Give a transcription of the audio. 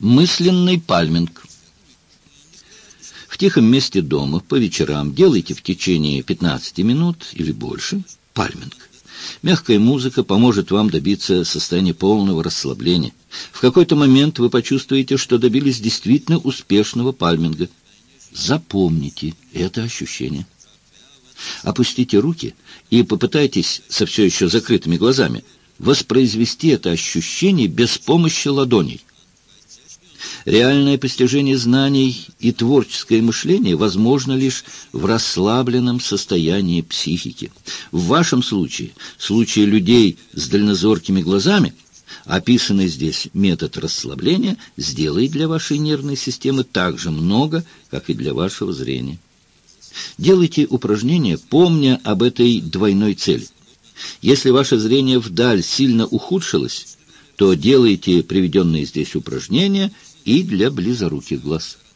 Мысленный пальминг. В тихом месте дома по вечерам делайте в течение 15 минут или больше пальминг. Мягкая музыка поможет вам добиться состояния полного расслабления. В какой-то момент вы почувствуете, что добились действительно успешного пальминга. Запомните это ощущение. Опустите руки и попытайтесь со все еще закрытыми глазами воспроизвести это ощущение без помощи ладоней. Реальное постижение знаний и творческое мышление возможно лишь в расслабленном состоянии психики. В вашем случае, в случае людей с дальнозоркими глазами, описанный здесь метод расслабления сделает для вашей нервной системы так же много, как и для вашего зрения. Делайте упражнения, помня об этой двойной цели. Если ваше зрение вдаль сильно ухудшилось, то делайте приведенные здесь упражнения и для близоруких глаз.